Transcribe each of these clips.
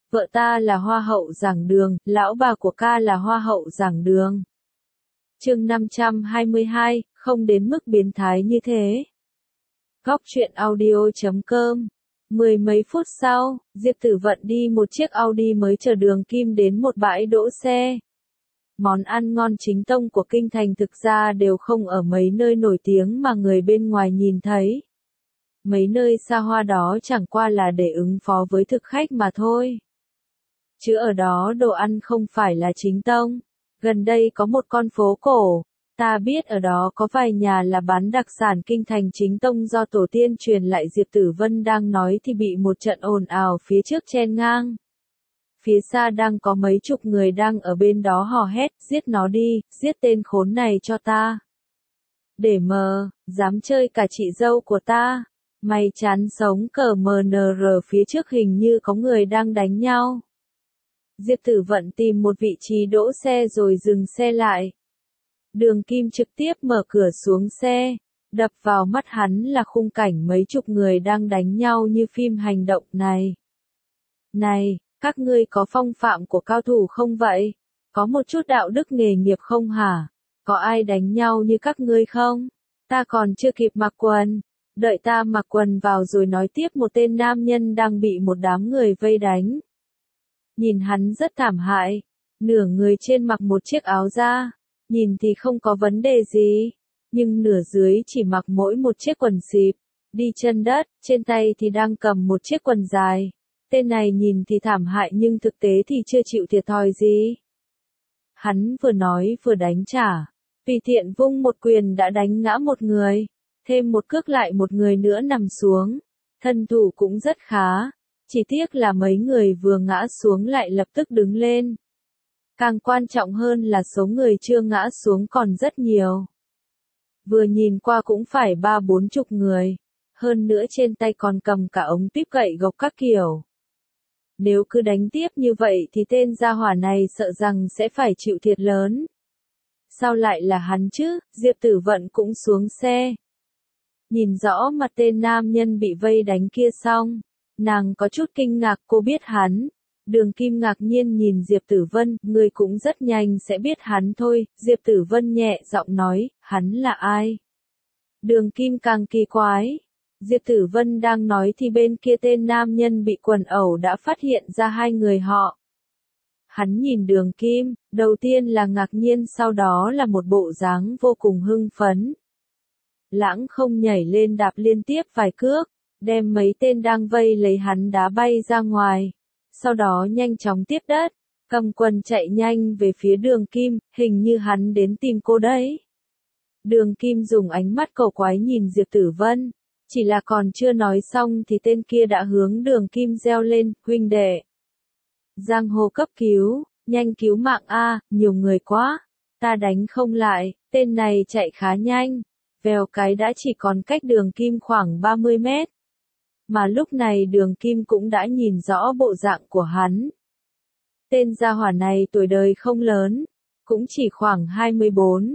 Vợ ta là hoa hậu giảng đường, lão bà của ca là hoa hậu giảng đường. Chương 522, không đến mức biến thái như thế. Góc truyện audio.com. Mười mấy phút sau, Diệp Tử Vận đi một chiếc Audi mới chở Đường Kim đến một bãi đỗ xe. Món ăn ngon chính tông của kinh thành thực ra đều không ở mấy nơi nổi tiếng mà người bên ngoài nhìn thấy. Mấy nơi xa hoa đó chẳng qua là để ứng phó với thực khách mà thôi. Chứ ở đó đồ ăn không phải là chính tông. Gần đây có một con phố cổ, ta biết ở đó có vài nhà là bán đặc sản kinh thành chính tông do tổ tiên truyền lại. Diệp Tử Vân đang nói thì bị một trận ồn ào phía trước chen ngang. Phía xa đang có mấy chục người đang ở bên đó hò hét, giết nó đi, giết tên khốn này cho ta. Để mờ, dám chơi cả chị dâu của ta. Mày chán sống cờ MNR. Phía trước hình như có người đang đánh nhau. Diệp Tử Vận tìm một vị trí đỗ xe rồi dừng xe lại. Đường Kim trực tiếp mở cửa xuống xe. Đập vào mắt hắn là khung cảnh mấy chục người đang đánh nhau như phim hành động này. Này, các ngươi có phong phạm của cao thủ không vậy? Có một chút đạo đức nghề nghiệp không hả? Có ai đánh nhau như các ngươi không? Ta còn chưa kịp mặc quần. Đợi ta mặc quần vào rồi nói tiếp. Một tên nam nhân đang bị một đám người vây đánh. Nhìn hắn rất thảm hại. Nửa người trên mặc một chiếc áo da. Nhìn thì không có vấn đề gì. Nhưng nửa dưới chỉ mặc mỗi một chiếc quần xịp. Đi chân đất, trên tay thì đang cầm một chiếc quần dài. Tên này nhìn thì thảm hại nhưng thực tế thì chưa chịu thiệt thòi gì. Hắn vừa nói vừa đánh trả. Tùy tiện vung một quyền đã đánh ngã một người. Thêm một cước lại một người nữa nằm xuống. Thân thủ cũng rất khá. Chỉ tiếc là mấy người vừa ngã xuống lại lập tức đứng lên. Càng quan trọng hơn là số người chưa ngã xuống còn rất nhiều. Vừa nhìn qua cũng phải 30-40 người. Hơn nữa trên tay còn cầm cả ống tuyếp gậy gộc các kiểu. Nếu cứ đánh tiếp như vậy thì tên gia hỏa này sợ rằng sẽ phải chịu thiệt lớn. Sao lại là hắn chứ? Diệp Tử Vận cũng xuống xe. Nhìn rõ mặt tên nam nhân bị vây đánh kia xong. Nàng có chút kinh ngạc. Cô biết hắn. Đường Kim ngạc nhiên nhìn Diệp Tử Vân. Người cũng rất nhanh sẽ biết hắn thôi. Diệp Tử Vân nhẹ giọng nói. Hắn là ai? Đường Kim càng kỳ quái. Diệp Tử Vân đang nói thì bên kia tên nam nhân bị quần ẩu đã phát hiện ra hai người họ. Hắn nhìn Đường Kim, đầu tiên là ngạc nhiên sau đó là một bộ dáng vô cùng hưng phấn. Lãng không nhảy lên đạp liên tiếp vài cước, đem mấy tên đang vây lấy hắn đá bay ra ngoài. Sau đó nhanh chóng tiếp đất, cầm quần chạy nhanh về phía Đường Kim, hình như hắn đến tìm cô đấy. Đường Kim dùng ánh mắt cầu quái nhìn Diệp Tử Vân. Chỉ là còn chưa nói xong thì tên kia đã hướng Đường Kim reo lên, huynh đệ. Giang hồ cấp cứu, nhanh cứu mạng a, nhiều người quá. Ta đánh không lại, tên này chạy khá nhanh. Vèo cái đã chỉ còn cách Đường Kim khoảng 30 mét. Mà lúc này Đường Kim cũng đã nhìn rõ bộ dạng của hắn. Tên gia hỏa này tuổi đời không lớn, cũng chỉ khoảng 24,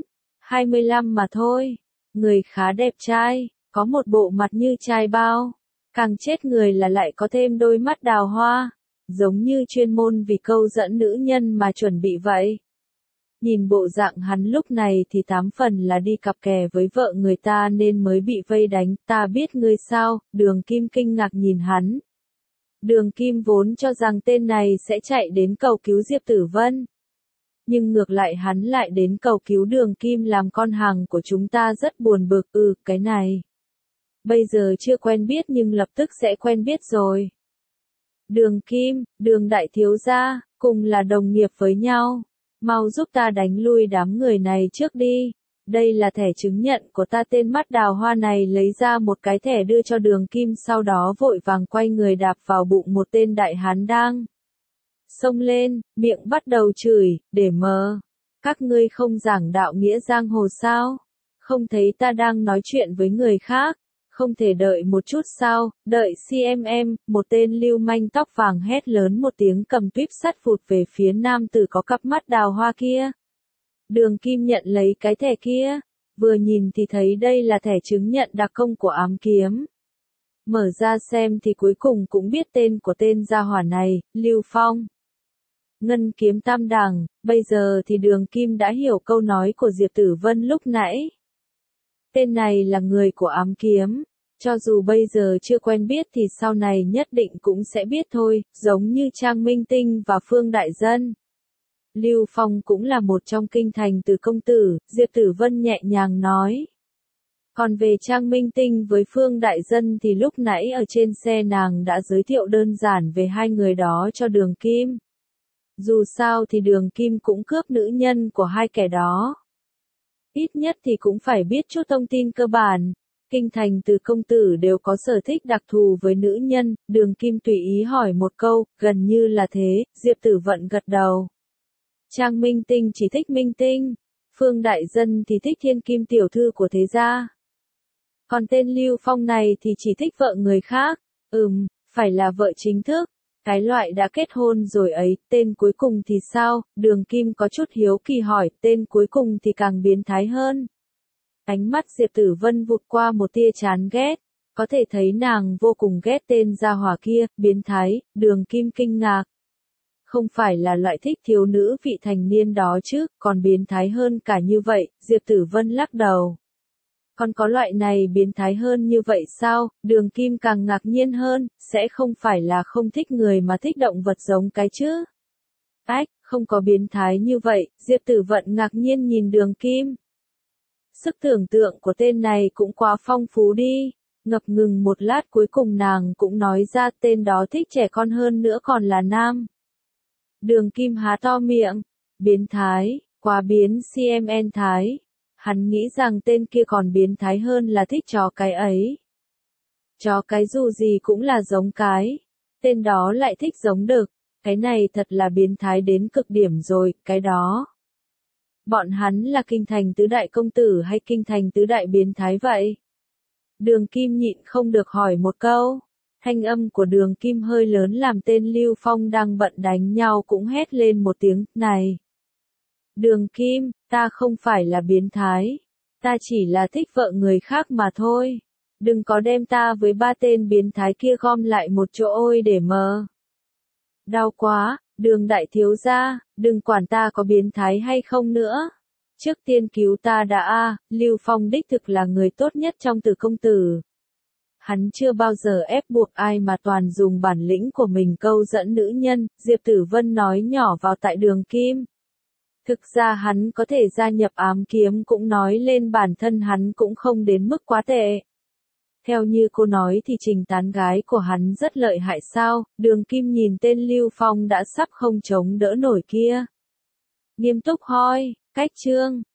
25 mà thôi. Người khá đẹp trai. Có một bộ mặt như trai bao. Càng chết người là lại có thêm đôi mắt đào hoa. Giống như chuyên môn vì câu dẫn nữ nhân mà chuẩn bị vậy. Nhìn bộ dạng hắn lúc này thì 8 phần là đi cặp kè với vợ người ta nên mới bị vây đánh. Ta biết ngươi sao? Đường Kim kinh ngạc nhìn hắn. Đường Kim vốn cho rằng tên này sẽ chạy đến cầu cứu Diệp Tử Vân. Nhưng ngược lại hắn lại đến cầu cứu Đường Kim làm con hàng của chúng ta rất buồn bực. Cái này. Bây giờ chưa quen biết nhưng lập tức sẽ quen biết rồi. Đường Kim, Đường đại thiếu gia, cùng là đồng nghiệp với nhau. Mau giúp ta đánh lui đám người này trước đi. Đây là thẻ chứng nhận của ta. Tên mắt đào hoa này lấy ra một cái thẻ đưa cho Đường Kim, sau đó vội vàng quay người đạp vào bụng một tên đại hán đang xông lên, miệng bắt đầu chửi, để mờ. Các ngươi không giảng đạo nghĩa giang hồ sao? Không thấy ta đang nói chuyện với người khác? Không thể đợi một chút sao? Đợi CMM, một tên lưu manh tóc vàng hét lớn một tiếng cầm tuýp sắt vụt về phía nam tử có cặp mắt đào hoa kia. Đường Kim nhận lấy cái thẻ kia, vừa nhìn thì thấy đây là thẻ chứng nhận đặc công của ám kiếm. Mở ra xem thì cuối cùng cũng biết tên của tên gia hỏa này, Lưu Phong. Ngân kiếm tam đẳng, bây giờ thì Đường Kim đã hiểu câu nói của Diệp Tử Vân lúc nãy. Tên này là người của ám kiếm, cho dù bây giờ chưa quen biết thì sau này nhất định cũng sẽ biết thôi, giống như Trang Minh Tinh và Phương Đại Dân. Lưu Phong cũng là một trong kinh thành từ công tử, Diệp Tử Vân nhẹ nhàng nói. Còn về Trang Minh Tinh với Phương Đại Dân thì lúc nãy ở trên xe nàng đã giới thiệu đơn giản về hai người đó cho Đường Kim. Dù sao thì Đường Kim cũng cướp nữ nhân của hai kẻ đó. Ít nhất thì cũng phải biết chút thông tin cơ bản. Kinh thành từ công tử đều có sở thích đặc thù với nữ nhân, Đường Kim tùy ý hỏi một câu, gần như là thế, Diệp Tử Vận gật đầu. Trang Minh Tinh chỉ thích Minh Tinh, Phương Đại Dân thì thích thiên kim tiểu thư của thế gia. Còn tên Lưu Phong này thì chỉ thích vợ người khác, phải là vợ chính thức, cái loại đã kết hôn rồi ấy, tên cuối cùng thì sao, Đường Kim có chút hiếu kỳ hỏi, tên cuối cùng thì càng biến thái hơn. Ánh mắt Diệp Tử Vân vụt qua một tia chán ghét, có thể thấy nàng vô cùng ghét tên gia hỏa kia, biến thái, Đường Kim kinh ngạc. Không phải là loại thích thiếu nữ vị thành niên đó chứ, còn biến thái hơn cả như vậy, Diệp Tử Vân lắc đầu. Còn có loại này biến thái hơn như vậy sao, Đường Kim càng ngạc nhiên hơn, sẽ không phải là không thích người mà thích động vật giống cái chứ. Không có biến thái như vậy, Diệp Tử Vận ngạc nhiên nhìn Đường Kim. Sức tưởng tượng của tên này cũng quá phong phú đi, ngập ngừng một lát cuối cùng nàng cũng nói ra tên đó thích trẻ con hơn nữa còn là nam. Đường Kim há to miệng, biến thái, quá biến CMN thái. Hắn nghĩ rằng tên kia còn biến thái hơn là thích chó cái ấy. Chó cái dù gì cũng là giống cái. Tên đó lại thích giống đực. Cái này thật là biến thái đến cực điểm rồi, cái đó. Bọn hắn là kinh thành tứ đại công tử hay kinh thành tứ đại biến thái vậy? Đường Kim nhịn không được hỏi một câu. Thanh âm của Đường Kim hơi lớn làm tên Lưu Phong đang bận đánh nhau cũng hét lên một tiếng, này. Đường Kim, ta không phải là biến thái. Ta chỉ là thích vợ người khác mà thôi. Đừng có đem ta với ba tên biến thái kia gom lại một chỗ ôi để mờ. Đau quá, Đường đại thiếu gia, đừng quản ta có biến thái hay không nữa. Trước tiên cứu ta đã Lưu Phong đích thực là người tốt nhất trong Tử công tử. Hắn chưa bao giờ ép buộc ai mà toàn dùng bản lĩnh của mình câu dẫn nữ nhân, Diệp Tử Vân nói nhỏ vào tai Đường Kim. Thực ra hắn có thể gia nhập ám kiếm cũng nói lên bản thân hắn cũng không đến mức quá tệ. Theo như cô nói thì trình tán gái của hắn rất lợi hại sao, Đường Kim nhìn tên Lưu Phong đã sắp không chống đỡ nổi kia. Nghiêm túc hỏi, cách chương.